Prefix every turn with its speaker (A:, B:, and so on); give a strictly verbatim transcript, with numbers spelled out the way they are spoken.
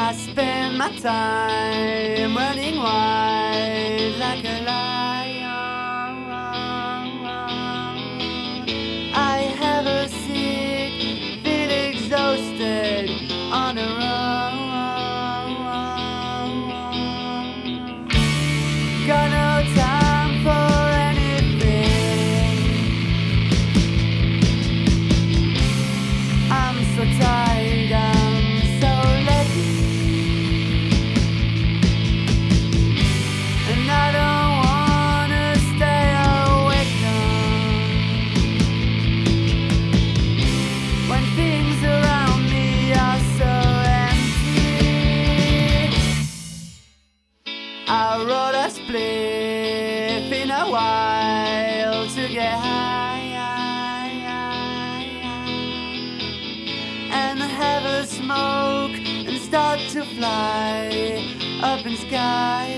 A: I spend my time running wide like a lion. I have a sick, feel exhausted on a run. Got no time for anything. I'm so tired, I'm so lazy, and I don't wanna stay awake when things around me are so empty. I roll a spliff in a while to get high, and have a smoke and start to fly up in sky.